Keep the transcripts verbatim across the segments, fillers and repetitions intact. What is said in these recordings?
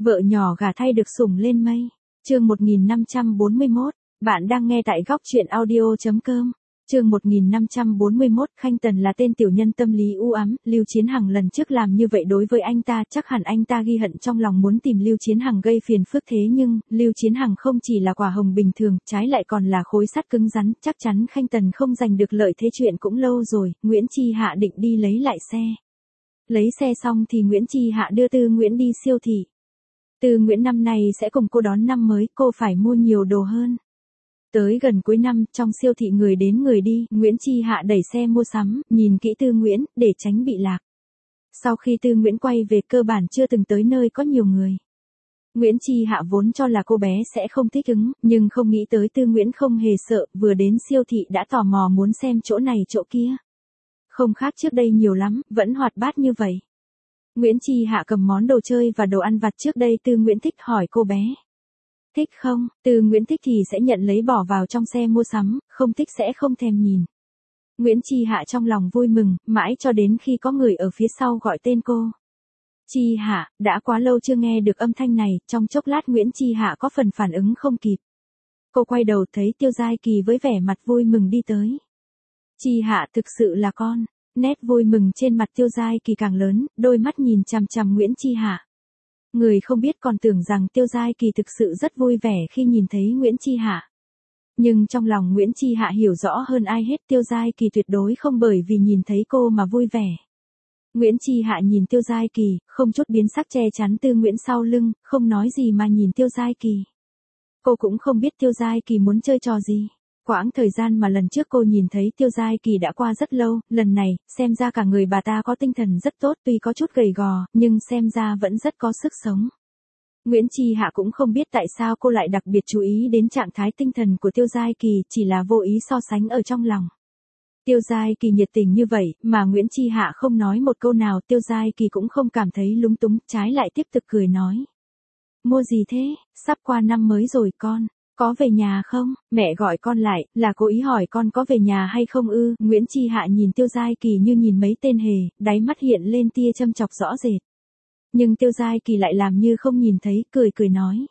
Vợ nhỏ gả thay được sủng lên mây. Chương một nghìn năm trăm bốn mươi mốt. Bạn đang nghe tại góc truyện audio chấm com. Chương một nghìn năm trăm bốn mươi mốt. Khanh Tần là tên tiểu nhân tâm lý u ám, Lưu Chiến Hằng lần trước làm như vậy đối với anh ta, chắc hẳn anh ta ghi hận trong lòng muốn tìm Lưu Chiến Hằng gây phiền phức, thế nhưng, Lưu Chiến Hằng không chỉ là quả hồng bình thường, trái lại còn là khối sắt cứng rắn, chắc chắn Khanh Tần không giành được lợi thế. Chuyện cũng lâu rồi, Nguyễn Chi Hạ định đi lấy lại xe. Lấy xe xong thì Nguyễn Chi Hạ đưa Tư Nguyễn đi siêu thị. Tư Nguyễn năm nay sẽ cùng cô đón năm mới, cô phải mua nhiều đồ hơn. Tới gần cuối năm, trong siêu thị người đến người đi, Nguyễn Chi Hạ đẩy xe mua sắm, nhìn kỹ Tư Nguyễn, để tránh bị lạc. Sau khi Tư Nguyễn quay về, cơ bản chưa từng tới nơi có nhiều người. Nguyễn Chi Hạ vốn cho là cô bé sẽ không thích ứng, nhưng không nghĩ tới Tư Nguyễn không hề sợ, vừa đến siêu thị đã tò mò muốn xem chỗ này chỗ kia. Không khác trước đây nhiều lắm, vẫn hoạt bát như vậy. Nguyễn Chi Hạ cầm món đồ chơi và đồ ăn vặt trước đây Tư Nguyễn thích, hỏi cô bé. Thích không? Tư Nguyễn thích thì sẽ nhận lấy bỏ vào trong xe mua sắm, không thích sẽ không thèm nhìn. Nguyễn Chi Hạ trong lòng vui mừng, mãi cho đến khi có người ở phía sau gọi tên cô. Chi Hạ, đã quá lâu chưa nghe được âm thanh này, trong chốc lát Nguyễn Chi Hạ có phần phản ứng không kịp. Cô quay đầu thấy Tiêu Giai Kỳ với vẻ mặt vui mừng đi tới. Chi Hạ, thực sự là con. Nét vui mừng trên mặt Tiêu Giai Kỳ càng lớn, đôi mắt nhìn chằm chằm Nguyễn Chi Hạ. Người không biết còn tưởng rằng Tiêu Giai Kỳ thực sự rất vui vẻ khi nhìn thấy Nguyễn Chi Hạ. Nhưng trong lòng Nguyễn Chi Hạ hiểu rõ hơn ai hết, Tiêu Giai Kỳ tuyệt đối không bởi vì nhìn thấy cô mà vui vẻ. Nguyễn Chi Hạ nhìn Tiêu Giai Kỳ, không chút biến sắc che chắn Tư Nguyễn sau lưng, không nói gì mà nhìn Tiêu Giai Kỳ. Cô cũng không biết Tiêu Giai Kỳ muốn chơi trò gì. Quãng thời gian mà lần trước cô nhìn thấy Tiêu Giai Kỳ đã qua rất lâu, lần này, xem ra cả người bà ta có tinh thần rất tốt, tuy có chút gầy gò, nhưng xem ra vẫn rất có sức sống. Nguyễn Chi Hạ cũng không biết tại sao cô lại đặc biệt chú ý đến trạng thái tinh thần của Tiêu Giai Kỳ, chỉ là vô ý so sánh ở trong lòng. Tiêu Giai Kỳ nhiệt tình như vậy, mà Nguyễn Chi Hạ không nói một câu nào, Tiêu Giai Kỳ cũng không cảm thấy lúng túng, trái lại tiếp tục cười nói. Mua gì thế? Sắp qua năm mới rồi con. Có về nhà không? Mẹ gọi con lại, là cố ý hỏi con có về nhà hay không ư? Nguyễn Chi Hạ nhìn Tiêu Giai Kỳ như nhìn mấy tên hề, đáy mắt hiện lên tia châm chọc rõ rệt. Nhưng Tiêu Giai Kỳ lại làm như không nhìn thấy, cười cười nói.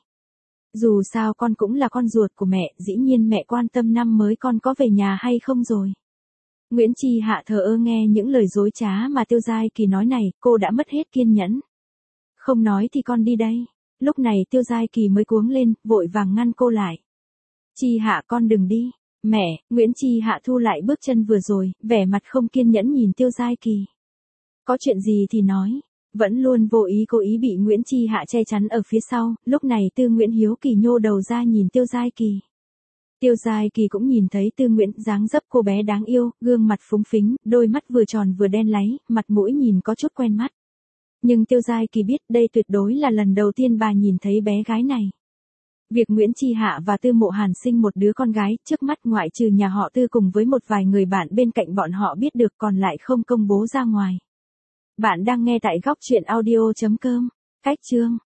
Dù sao con cũng là con ruột của mẹ, dĩ nhiên mẹ quan tâm năm mới con có về nhà hay không rồi. Nguyễn Chi Hạ thờ ơ nghe những lời dối trá mà Tiêu Giai Kỳ nói này, cô đã mất hết kiên nhẫn. Không nói thì con đi đây. Lúc này Tiêu Giai Kỳ mới cuống lên, vội vàng ngăn cô lại. Chi Hạ, con đừng đi. Mẹ, Nguyễn Chi Hạ thu lại bước chân vừa rồi, vẻ mặt không kiên nhẫn nhìn Tiêu Giai Kỳ. Có chuyện gì thì nói. Vẫn luôn vô ý cố ý bị Nguyễn Chi Hạ che chắn ở phía sau, lúc này Tư Nguyễn hiếu kỳ nhô đầu ra nhìn Tiêu Giai Kỳ. Tiêu Giai Kỳ cũng nhìn thấy Tư Nguyễn, dáng dấp cô bé đáng yêu, gương mặt phúng phính, đôi mắt vừa tròn vừa đen láy, mặt mũi nhìn có chút quen mắt. Nhưng Tiêu Giai Kỳ biết đây tuyệt đối là lần đầu tiên bà nhìn thấy bé gái này. Việc Nguyễn Chi Hạ và Tư Mộ Hàn sinh một đứa con gái, trước mắt ngoại trừ nhà họ Tư cùng với một vài người bạn bên cạnh bọn họ biết được, còn lại không công bố ra ngoài. Bạn đang nghe tại góc truyện audio chấm com. Cách chương